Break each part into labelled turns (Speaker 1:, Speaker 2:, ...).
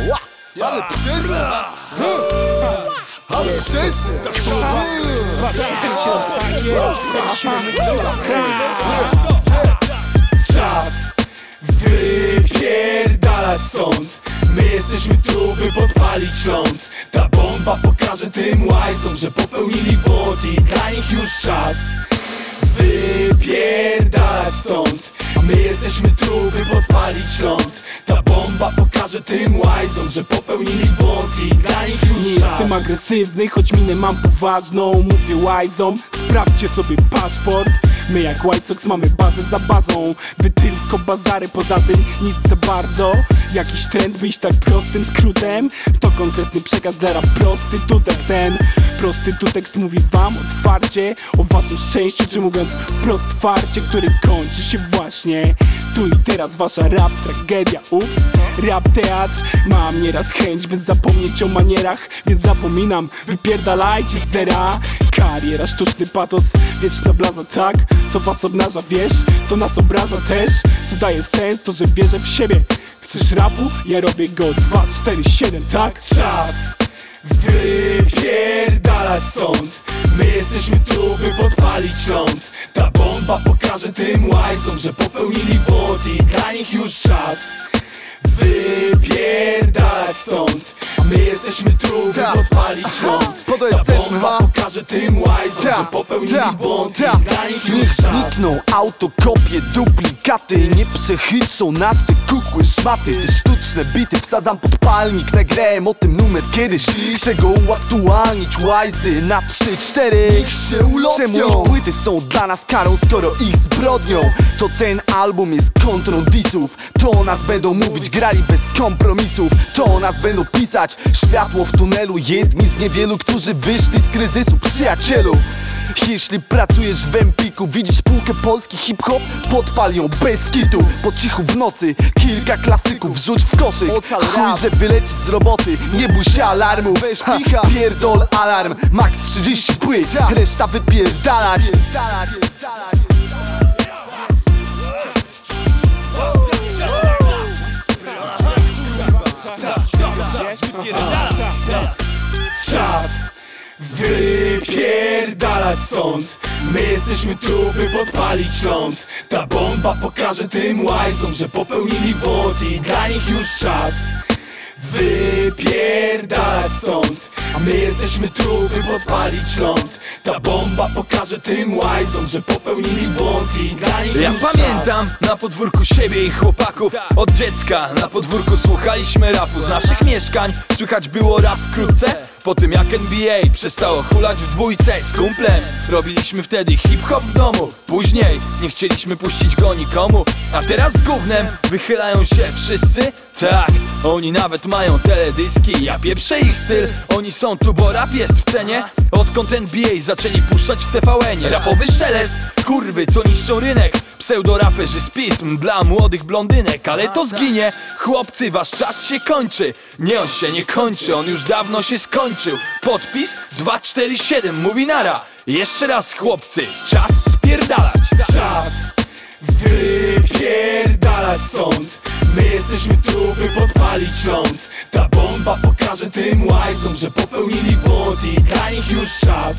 Speaker 1: Ale czas wypierdalać stąd. My jesteśmy tu, by podpalić ląd. Ta bomba pokaże tym łajzom, że popełnili błąd i dla nich już czas wypierdalać stąd. My jesteśmy tu, by podpalić ląd. Ta bomba pokaże tym łajzom, że popełnili błąd i dla nich już
Speaker 2: nie
Speaker 1: czas.
Speaker 2: jestem agresywny, choć minę mam poważną. Mówię łajzom, sprawdźcie sobie paszport. My jak White Sox mamy bazę za bazą. Wy tylko bazary, poza tym nic za bardzo. Jakiś trend wyjść tak prostym skrótem. To konkretny przekaz dla rap prostytutek. Ten prostytutek mówi wam otwarcie o waszym szczęściu, czy mówiąc wprost farcie, który kończy się właśnie tu i teraz. Wasza rap tragedia, ups. Rap teatr, mam nieraz chęć, by zapomnieć o manierach, więc zapominam, wypierdalajcie z zera. Kariera, sztuczny patos, wieczna blaza, tak? To was obnaża, wiesz? To nas obraża też. Co daje sens, to że wierzę w siebie. Chcesz rapu? Ja robię go 2, 4, 7, tak?
Speaker 1: Czas wypierdalać stąd. My jesteśmy tu, by podpalić ląd. Ta bomba pokaże tym łajzom, że popełnili błąd i dla nich już czas wypierdalać stąd. My jesteśmy tu, by podpalić ląd.
Speaker 3: Po to
Speaker 1: Ta
Speaker 3: jesteśmy,
Speaker 1: bomba pokaże tym łajzom, że popełnili błąd i dla nich już
Speaker 3: Niech
Speaker 1: czas
Speaker 3: znikną autokopie, duplikaty. Nie przechytrzą nas te kukły szmaty. Te sztuczne bity wsadzam pod palnik. Nagrałem o tym numer kiedyś. Chcę go uaktualnić, łajzy na 3-4. Niech się ulotnią. Czemu ich płyty są dla nas karą, skoro ich zbrodnią? To ten album jest kontrą disów. To o nas będą mówić, grali bez kompromisów. To o nas będą pisać światło w tunelu. Jedni z niewielu, którzy wyszli z kryzysu. Przyjacielu, jeśli pracujesz w Empiku, widzisz półkę polski hip-hop, podpal ją bez kitu. Po cichu w nocy kilka klasyków wrzuć w koszyk. Chuj, że wylecisz z roboty, nie bój się alarmu. Weź picha, pierdol alarm. Max 30 płyt, reszta wypierdalać.
Speaker 1: Czas wypierdalać stąd. My jesteśmy tu, by podpalić ląd. Ta bomba pokaże tym łajzom, że popełnili błąd i dla nich już czas wypierdalać stąd. My jesteśmy tu, by podpalić ląd. Ta bomba pokaże tym łajzom, że popełnili błąd i dla nich
Speaker 4: Ja
Speaker 1: już
Speaker 4: pamiętam na podwórku siebie i chłopaków. Od dziecka na podwórku słuchaliśmy rapu. Z naszych mieszkań słychać było rap wkrótce. Po tym jak NBA przestało hulać w dwójce z kumplem, robiliśmy wtedy hip-hop w domu. Później nie chcieliśmy puścić go nikomu. A teraz z gównem wychylają się wszyscy. Tak, oni nawet mają teledyski. Ja pieprzę ich styl, oni są tu, bo rap jest w cenie. Odkąd NBA zaczęli puszczać w TVN-ie rapowy szelest, kurwy co niszczą rynek. Pseudoraperzy z pism dla młodych blondynek. Ale to zginie, chłopcy, wasz czas się kończy. Nie, on się nie kończy, on już dawno się skończył. Podpis 247 mówi nara. Jeszcze raz chłopcy, czas spierdalać.
Speaker 1: Czas wypierdalać stąd. My jesteśmy tu, by podpalić ląd. Ta bomba pokaże tym łajzom, że popełnili błąd i dla nich już czas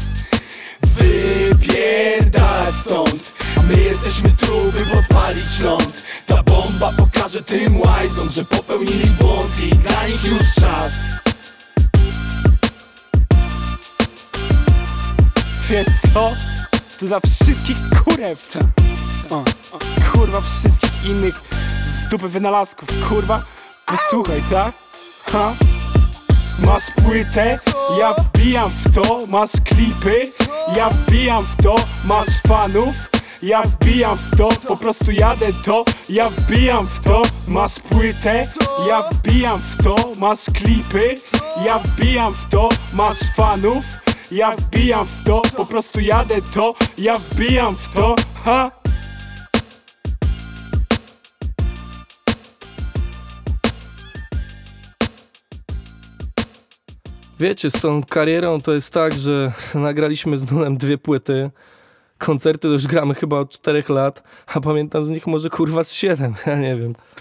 Speaker 1: wypierdalać stąd. My jesteśmy tu, by podpalić ląd. Ta bomba pokaże tym łajzom, że popełnili błąd i dla nich już czas.
Speaker 2: Wiesz co? To dla wszystkich kurew. Kurwa, wszystkich innych z dupy wynalazków, kurwa. Posłuchaj, tak? Ha? Masz płytę, ja wbijam w to. Masz klipy, ja wbijam w to. Masz fanów, ja wbijam w to. Po prostu jadę to, ja wbijam w to. Masz płytę, ja wbijam w to. Masz klipy, ja wbijam w to. Masz fanów, ja wbijam w to. Po prostu jadę to, ja wbijam w to. Ha?
Speaker 5: Wiecie, z tą karierą to jest tak, że nagraliśmy z Nunem 2 płyty. Koncerty to już gramy chyba od 4 lat, a pamiętam z nich może kurwa z 7, ja nie wiem.